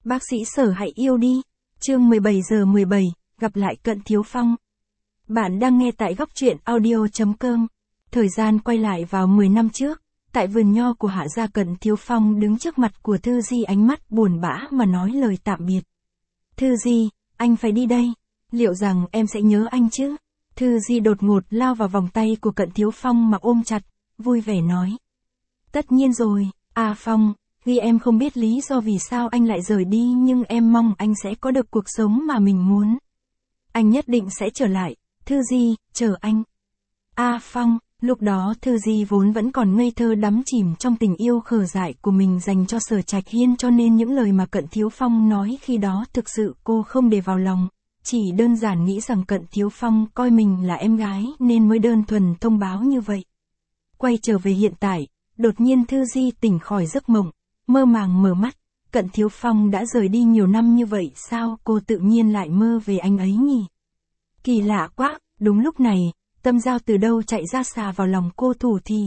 Bác sĩ Sở hãy yêu đi. Chương 17 giờ 17, gặp lại Cận Thiếu Phong. Bạn đang nghe tại góc truyện audio.com. Thời gian quay lại vào 10 năm trước, tại vườn nho của Hạ gia, Cận Thiếu Phong đứng trước mặt của Thư Di, ánh mắt buồn bã mà nói lời tạm biệt. Thư Di, anh phải đi đây. Liệu rằng em sẽ nhớ anh chứ? Thư Di đột ngột lao vào vòng tay của Cận Thiếu Phong mà ôm chặt, vui vẻ nói. Tất nhiên rồi, Phong, vì em không biết lý do vì sao anh lại rời đi, nhưng em mong anh sẽ có được cuộc sống mà mình muốn. Anh nhất định sẽ trở lại, Thư Di, chờ anh. Phong, lúc đó Thư Di vốn vẫn còn ngây thơ đắm chìm trong tình yêu khờ dại của mình dành cho Sở Trạch Hiên, cho nên những lời mà Cận Thiếu Phong nói khi đó thực sự cô không để vào lòng. Chỉ đơn giản nghĩ rằng Cận Thiếu Phong coi mình là em gái nên mới đơn thuần thông báo như vậy. Quay trở về hiện tại, đột nhiên Thư Di tỉnh khỏi giấc mộng, mơ màng mở mắt. Cận Thiếu Phong đã rời đi nhiều năm như vậy, sao cô tự nhiên lại mơ về anh ấy nhỉ? Kỳ lạ quá. Đúng lúc này, Tâm Giao từ đâu chạy ra xà vào lòng cô thủ thì.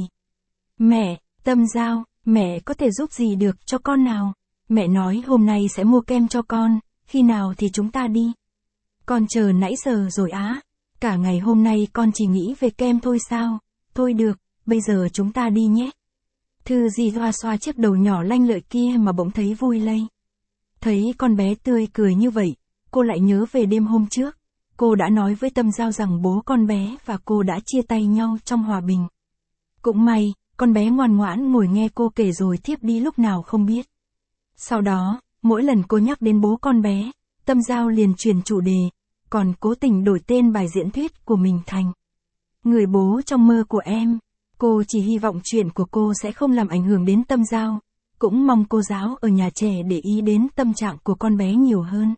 Mẹ, Tâm Giao, mẹ có thể giúp gì được cho con nào? Mẹ nói hôm nay sẽ mua kem cho con, khi nào thì chúng ta đi? Con chờ nãy giờ rồi á. Cả ngày hôm nay con chỉ nghĩ về kem thôi sao? Thôi được, bây giờ chúng ta đi nhé. Thư Di xoa xoa chiếc đầu nhỏ lanh lợi kia mà bỗng thấy vui lây. Thấy con bé tươi cười như vậy, cô lại nhớ về đêm hôm trước. Cô đã nói với Tâm Giao rằng bố con bé và cô đã chia tay nhau trong hòa bình. Cũng may, con bé ngoan ngoãn ngồi nghe cô kể rồi thiếp đi lúc nào không biết. Sau đó, mỗi lần cô nhắc đến bố con bé, Tâm Giao liền chuyển chủ đề, còn cố tình đổi tên bài diễn thuyết của mình thành Người bố trong mơ của em. Cô chỉ hy vọng chuyện của cô sẽ không làm ảnh hưởng đến Tâm Giao, cũng mong cô giáo ở nhà trẻ để ý đến tâm trạng của con bé nhiều hơn.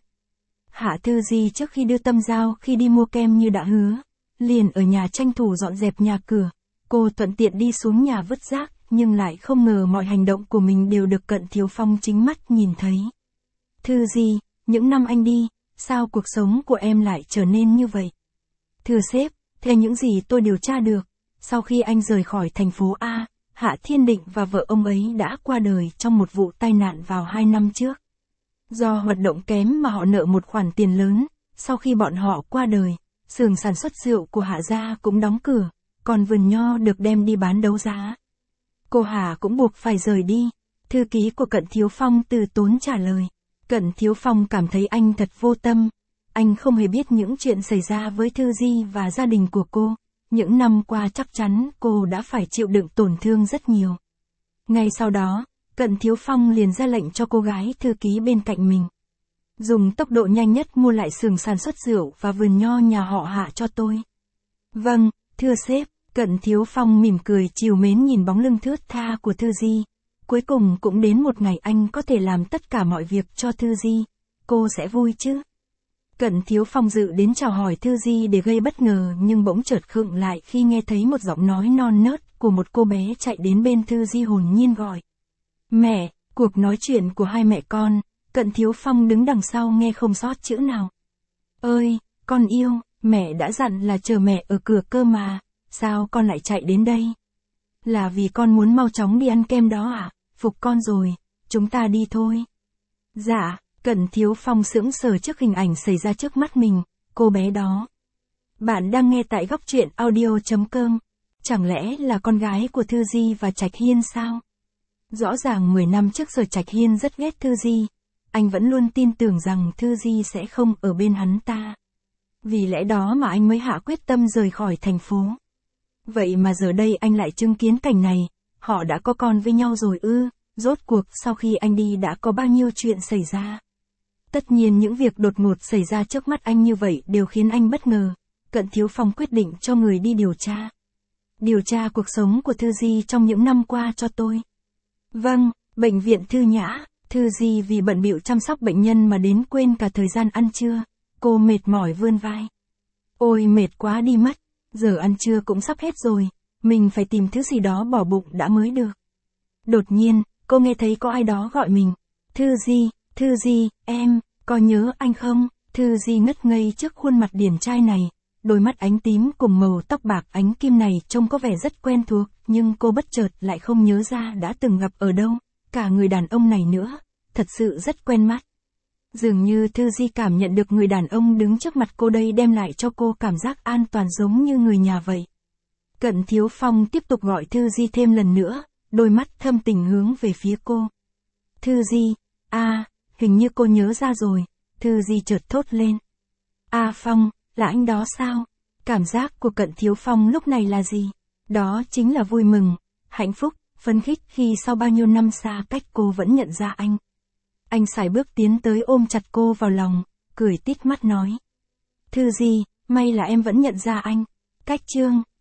Hạ Thư Di trước khi đưa Tâm Giao khi đi mua kem như đã hứa, liền ở nhà tranh thủ dọn dẹp nhà cửa. Cô thuận tiện đi xuống nhà vứt rác, nhưng lại không ngờ mọi hành động của mình đều được Cận Thiếu Phong chính mắt nhìn thấy. Thư Di, những năm anh đi, sao cuộc sống của em lại trở nên như vậy? Thưa sếp, theo những gì tôi điều tra được, sau khi anh rời khỏi thành phố A, Hạ Thiên Định và vợ ông ấy đã qua đời trong một vụ tai nạn vào 2 năm trước. Do hoạt động kém mà họ nợ một khoản tiền lớn, sau khi bọn họ qua đời, xưởng sản xuất rượu của Hạ gia cũng đóng cửa, còn vườn nho được đem đi bán đấu giá. Cô Hạ cũng buộc phải rời đi. Thư ký của Cận Thiếu Phong từ tốn trả lời. Cận Thiếu Phong cảm thấy anh thật vô tâm. Anh không hề biết những chuyện xảy ra với Thư Di và gia đình của cô. Những năm qua chắc chắn cô đã phải chịu đựng tổn thương rất nhiều. Ngay sau đó, Cận Thiếu Phong liền ra lệnh cho cô gái thư ký bên cạnh mình. Dùng tốc độ nhanh nhất mua lại xưởng sản xuất rượu và vườn nho nhà họ Hạ cho tôi. Vâng, thưa sếp. Cận Thiếu Phong mỉm cười trìu mến nhìn bóng lưng thướt tha của Thư Di. Cuối cùng cũng đến một ngày anh có thể làm tất cả mọi việc cho Thư Di. Cô sẽ vui chứ? Cận Thiếu Phong dự đến chào hỏi Thư Di để gây bất ngờ, nhưng bỗng chợt khựng lại khi nghe thấy một giọng nói non nớt của một cô bé chạy đến bên Thư Di hồn nhiên gọi. Mẹ. Cuộc nói chuyện của hai mẹ con, Cận Thiếu Phong đứng đằng sau nghe không sót chữ nào. Ơi, con yêu, mẹ đã dặn là chờ mẹ ở cửa cơ mà, sao con lại chạy đến đây? Là vì con muốn mau chóng đi ăn kem đó à? Phục con rồi, chúng ta đi thôi. Dạ. Cận Thiếu Phong sững sờ trước hình ảnh xảy ra trước mắt mình, cô bé đó. Bạn đang nghe tại góc truyện audio.com. Chẳng lẽ là con gái của Thư Di và Trạch Hiên sao? Rõ ràng 10 năm trước Sở Trạch Hiên rất ghét Thư Di. Anh vẫn luôn tin tưởng rằng Thư Di sẽ không ở bên hắn ta. Vì lẽ đó mà anh mới hạ quyết tâm rời khỏi thành phố. Vậy mà giờ đây anh lại chứng kiến cảnh này, họ đã có con với nhau rồi ư? Rốt cuộc sau khi anh đi đã có bao nhiêu chuyện xảy ra? Tất nhiên những việc đột ngột xảy ra trước mắt anh như vậy đều khiến anh bất ngờ. Cận Thiếu Phong quyết định cho người đi điều tra. Điều tra cuộc sống của Thư Di trong những năm qua cho tôi. Vâng, bệnh viện Thư Nhã. Thư Di vì bận bịu chăm sóc bệnh nhân mà đến quên cả thời gian ăn trưa. Cô mệt mỏi vươn vai. Ôi mệt quá đi mất. Giờ ăn trưa cũng sắp hết rồi. Mình phải tìm thứ gì đó bỏ bụng đã mới được. Đột nhiên, cô nghe thấy có ai đó gọi mình. Thư Di, em, có nhớ anh không? Thư Di ngất ngây trước khuôn mặt điển trai này. Đôi mắt ánh tím cùng màu tóc bạc ánh kim này trông có vẻ rất quen thuộc, nhưng cô bất chợt lại không nhớ ra đã từng gặp ở đâu. Cả người đàn ông này nữa, thật sự rất quen mắt. Dường như Thư Di cảm nhận được người đàn ông đứng trước mặt cô đây đem lại cho cô cảm giác an toàn giống như người nhà vậy. Cận Thiếu Phong tiếp tục gọi Thư Di thêm lần nữa, đôi mắt thâm tình hướng về phía cô. Thư Di, hình như cô nhớ ra rồi, Thư Di chợt thốt lên. Phong, là anh đó sao? Cảm giác của Cận Thiếu Phong lúc này là gì? Đó chính là vui mừng, hạnh phúc, phấn khích khi sau bao nhiêu năm xa cách cô vẫn nhận ra anh. Anh sải bước tiến tới ôm chặt cô vào lòng, cười tít mắt nói. Thư Di, may là em vẫn nhận ra anh. Cách chương